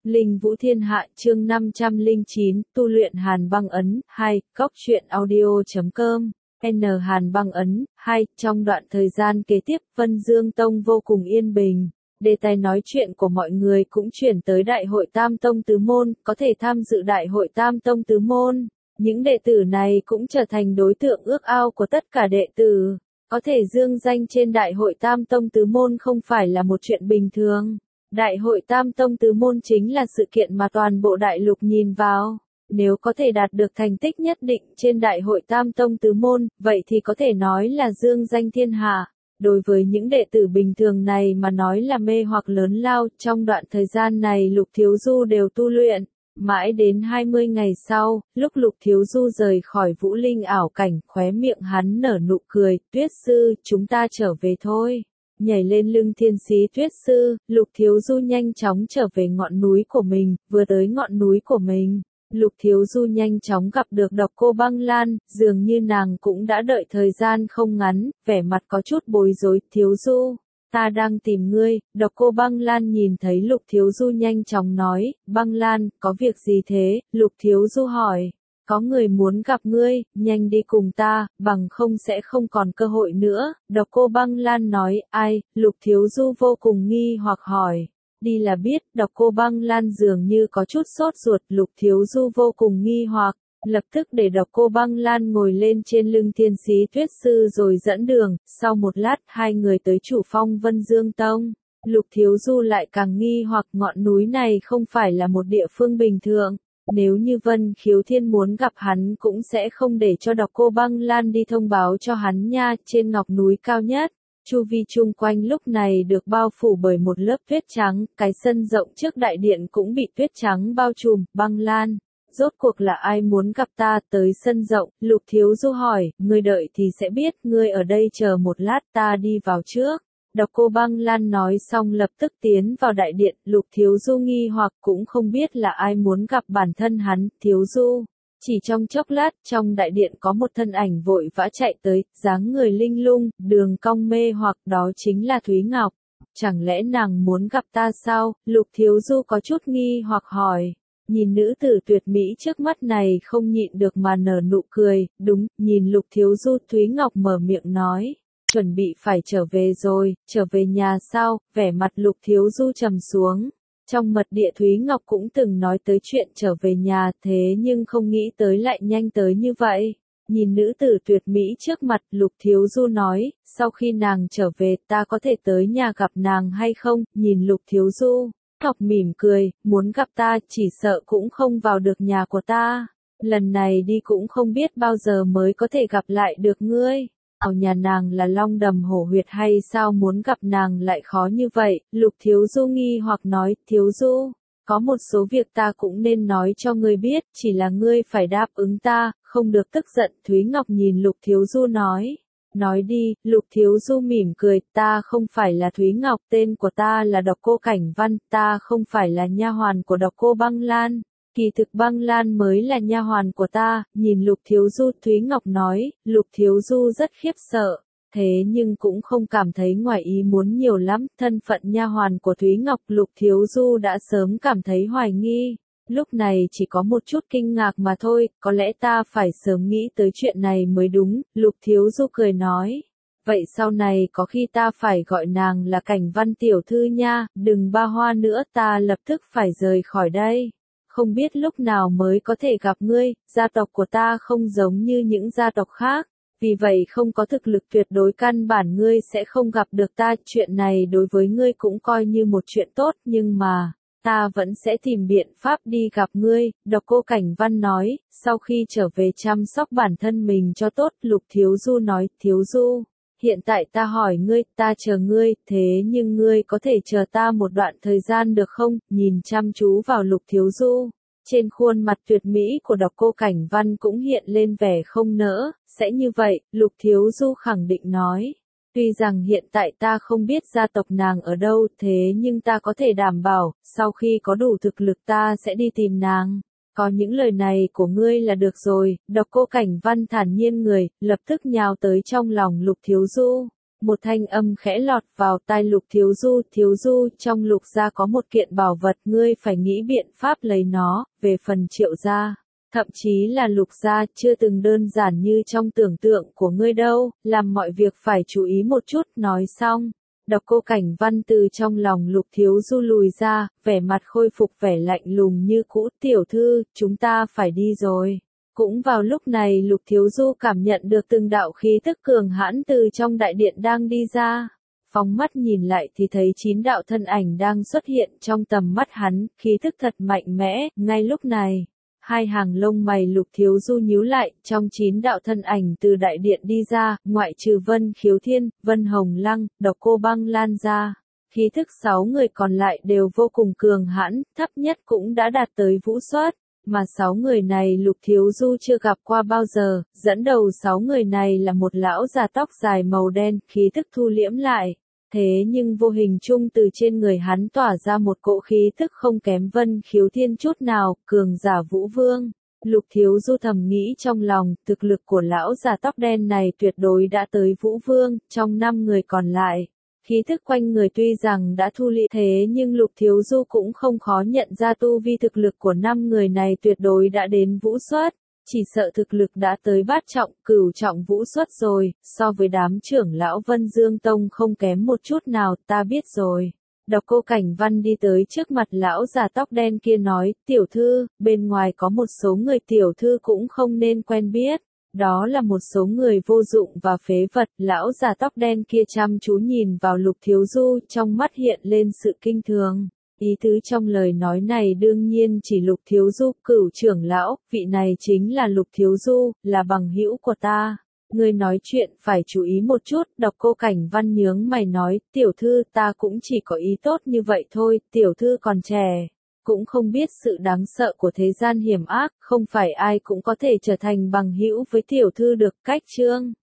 Linh Vũ Thiên Hạ chương 509, tu luyện Hàn Băng Ấn, 2, Cóc truyện audio.com, Hàn Băng Ấn, 2, trong đoạn thời gian kế tiếp, Vân Dương Tông vô cùng yên bình. Đề tài nói chuyện của mọi người cũng chuyển tới Đại hội Tam Tông Tứ Môn, có thể tham dự Đại hội Tam Tông Tứ Môn. Những đệ tử này cũng trở thành đối tượng ước ao của tất cả đệ tử. Có thể dương danh trên Đại hội Tam Tông Tứ Môn không phải là một chuyện bình thường. Đại hội Tam Tông Tứ Môn chính là sự kiện mà toàn bộ đại lục nhìn vào. Nếu có thể đạt được thành tích nhất định trên Đại hội Tam Tông Tứ Môn, vậy thì có thể nói là dương danh thiên hạ. Đối với những đệ tử bình thường này mà nói là mê hoặc lớn lao, trong đoạn thời gian này Lục Thiếu Du đều tu luyện. Mãi đến 20 ngày sau, lúc Lục Thiếu Du rời khỏi Vũ Linh ảo cảnh, khóe miệng hắn nở nụ cười, Tuyết Sư, chúng ta trở về thôi. Nhảy lên lưng Thiên Sĩ Tuyết Sư, Lục Thiếu Du nhanh chóng trở về ngọn núi của mình, vừa tới ngọn núi của mình. Lục Thiếu Du nhanh chóng gặp được Độc Cô Băng Lan, dường như nàng cũng đã đợi thời gian không ngắn, vẻ mặt có chút bối rối, Thiếu Du. Ta đang tìm ngươi, Độc Cô Băng Lan nhìn thấy Lục Thiếu Du nhanh chóng nói, Băng Lan, có việc gì thế? Lục Thiếu Du hỏi, có người muốn gặp ngươi, nhanh đi cùng ta, bằng không sẽ không còn cơ hội nữa. Độc Cô Băng Lan nói, ai? Lục Thiếu Du vô cùng nghi hoặc hỏi. Đi là biết, Độc Cô Băng Lan dường như có chút sốt ruột, Lục Thiếu Du vô cùng nghi hoặc. Lập tức để Độc Cô Băng Lan ngồi lên trên lưng Thiên Sĩ Tuyết Sư rồi dẫn đường, sau một lát hai người tới chủ phong Vân Dương Tông. Lục Thiếu Du lại càng nghi hoặc ngọn núi này không phải là một địa phương bình thường. Nếu như Vân Khiếu Thiên muốn gặp hắn cũng sẽ không để cho Độc Cô Băng Lan đi thông báo cho hắn nha, trên ngọc núi cao nhất. Chu vi chung quanh lúc này được bao phủ bởi một lớp tuyết trắng, cái sân rộng trước đại điện cũng bị tuyết trắng bao trùm, Băng Lan. Rốt cuộc là ai muốn gặp ta tới sân rộng, Lục Thiếu Du hỏi, ngươi đợi thì sẽ biết, ngươi ở đây chờ một lát ta đi vào trước. Độc Cô Băng Lan nói xong lập tức tiến vào đại điện, Lục Thiếu Du nghi hoặc cũng không biết là ai muốn gặp bản thân hắn, Thiếu Du. Chỉ trong chốc lát, trong đại điện có một thân ảnh vội vã chạy tới, dáng người linh lung, đường cong mê hoặc, đó chính là Thúy Ngọc. Chẳng lẽ nàng muốn gặp ta sao? Lục Thiếu Du có chút nghi hoặc hỏi. Nhìn nữ tử tuyệt mỹ trước mắt này không nhịn được mà nở nụ cười, đúng, nhìn Lục Thiếu Du, Thúy Ngọc mở miệng nói, chuẩn bị phải trở về rồi, trở về nhà sao? Vẻ mặt Lục Thiếu Du trầm xuống. Trong mật địa Thúy Ngọc cũng từng nói tới chuyện trở về nhà, thế nhưng không nghĩ tới lại nhanh tới như vậy. Nhìn nữ tử tuyệt mỹ trước mặt, Lục Thiếu Du nói, sau khi nàng trở về ta có thể tới nhà gặp nàng hay không? Nhìn Lục Thiếu Du, Ngọc mỉm cười, muốn gặp ta chỉ sợ cũng không vào được nhà của ta. Lần này đi cũng không biết bao giờ mới có thể gặp lại được ngươi. Ở nhà nàng là Long Đầm Hổ Huyệt hay sao muốn gặp nàng lại khó như vậy? Lục Thiếu Du nghi hoặc nói, Thiếu Du, có một số việc ta cũng nên nói cho ngươi biết, chỉ là ngươi phải đáp ứng ta, không được tức giận. Thúy Ngọc nhìn Lục Thiếu Du nói đi. Lục Thiếu Du mỉm cười, ta không phải là Thúy Ngọc, tên của ta là Độc Cô Cảnh Văn, ta không phải là nha hoàn của Độc Cô Băng Lan. Kỳ thực Băng Lan mới là nha hoàn của ta, nhìn Lục Thiếu Du, Thúy Ngọc nói, Lục Thiếu Du rất khiếp sợ, thế nhưng cũng không cảm thấy ngoài ý muốn nhiều lắm, thân phận nha hoàn của Thúy Ngọc Lục Thiếu Du đã sớm cảm thấy hoài nghi, lúc này chỉ có một chút kinh ngạc mà thôi, có lẽ ta phải sớm nghĩ tới chuyện này mới đúng, Lục Thiếu Du cười nói. Vậy sau này có khi ta phải gọi nàng là Cảnh Văn tiểu thư nha, đừng ba hoa nữa, ta lập tức phải rời khỏi đây. Không biết lúc nào mới có thể gặp ngươi, gia tộc của ta không giống như những gia tộc khác, vì vậy không có thực lực tuyệt đối căn bản ngươi sẽ không gặp được ta, chuyện này đối với ngươi cũng coi như một chuyện tốt, nhưng mà, ta vẫn sẽ tìm biện pháp đi gặp ngươi, Độc Cô Cảnh Văn nói, sau khi trở về chăm sóc bản thân mình cho tốt, Lục Thiếu Du nói, Thiếu Du. Hiện tại ta hỏi ngươi, ta chờ ngươi, thế nhưng ngươi có thể chờ ta một đoạn thời gian được không? Nhìn chăm chú vào Lục Thiếu Du, trên khuôn mặt tuyệt mỹ của Độc Cô Cảnh Văn cũng hiện lên vẻ không nỡ, sẽ như vậy, Lục Thiếu Du khẳng định nói. Tuy rằng hiện tại ta không biết gia tộc nàng ở đâu, thế nhưng ta có thể đảm bảo, sau khi có đủ thực lực ta sẽ đi tìm nàng. Có những lời này của ngươi là được rồi, Độc Cô Cảnh Văn thản nhiên người, lập tức nhào tới trong lòng Lục Thiếu Du. Một thanh âm khẽ lọt vào tai Lục Thiếu Du, trong Lục gia có một kiện bảo vật, ngươi phải nghĩ biện pháp lấy nó, về phần Triệu gia. Thậm chí là Lục gia chưa từng đơn giản như trong tưởng tượng của ngươi đâu, làm mọi việc phải chú ý một chút, nói xong. Độc Cô Cảnh Văn từ trong lòng Lục Thiếu Du lùi ra, vẻ mặt khôi phục vẻ lạnh lùng như cũ, tiểu thư, chúng ta phải đi rồi. Cũng vào lúc này Lục Thiếu Du cảm nhận được từng đạo khí tức cường hãn từ trong đại điện đang đi ra. Phóng mắt nhìn lại thì thấy 9 đạo thân ảnh đang xuất hiện trong tầm mắt hắn, khí tức thật mạnh mẽ, ngay lúc này. Hai hàng lông mày Lục Thiếu Du nhíu lại, trong 9 đạo thân ảnh từ đại điện đi ra, ngoại trừ Vân Khiếu Thiên, Vân Hồng Lăng, Độc Cô Băng Lan ra. Khí thức 6 người còn lại đều vô cùng cường hãn, thấp nhất cũng đã đạt tới vũ soát, mà 6 người này Lục Thiếu Du chưa gặp qua bao giờ, dẫn đầu 6 người này là một lão già tóc dài màu đen, khí thức thu liễm lại. Thế nhưng vô hình chung từ trên người hắn tỏa ra một cỗ khí tức không kém Vân Khiếu Thiên chút nào, cường giả Vũ Vương. Lục Thiếu Du thầm nghĩ trong lòng, thực lực của lão già tóc đen này tuyệt đối đã tới Vũ Vương, trong 5 người còn lại. Khí thức quanh người tuy rằng đã thu liễm thế nhưng Lục Thiếu Du cũng không khó nhận ra tu vi thực lực của 5 người này tuyệt đối đã đến vũ soát. Chỉ sợ thực lực đã tới bát trọng, cửu trọng vũ xuất rồi, so với đám trưởng lão Vân Dương Tông không kém một chút nào, ta biết rồi. Độc Cô Cảnh Văn đi tới trước mặt lão già tóc đen kia nói, tiểu thư, bên ngoài có một số người tiểu thư cũng không nên quen biết. Đó là một số người vô dụng và phế vật, lão già tóc đen kia chăm chú nhìn vào Lục Thiếu Du, trong mắt hiện lên sự kinh thường. Ý tứ trong lời nói này đương nhiên chỉ Lục Thiếu Du, cửu trưởng lão, vị này chính là Lục Thiếu Du, là bằng hữu của ta. Ngươi nói chuyện phải chú ý một chút, Độc Cô Cảnh Văn nhướng mày nói, tiểu thư ta cũng chỉ có ý tốt như vậy thôi, tiểu thư còn trẻ. Cũng không biết sự đáng sợ của thế gian hiểm ác, không phải ai cũng có thể trở thành bằng hữu với tiểu thư được. Cách chương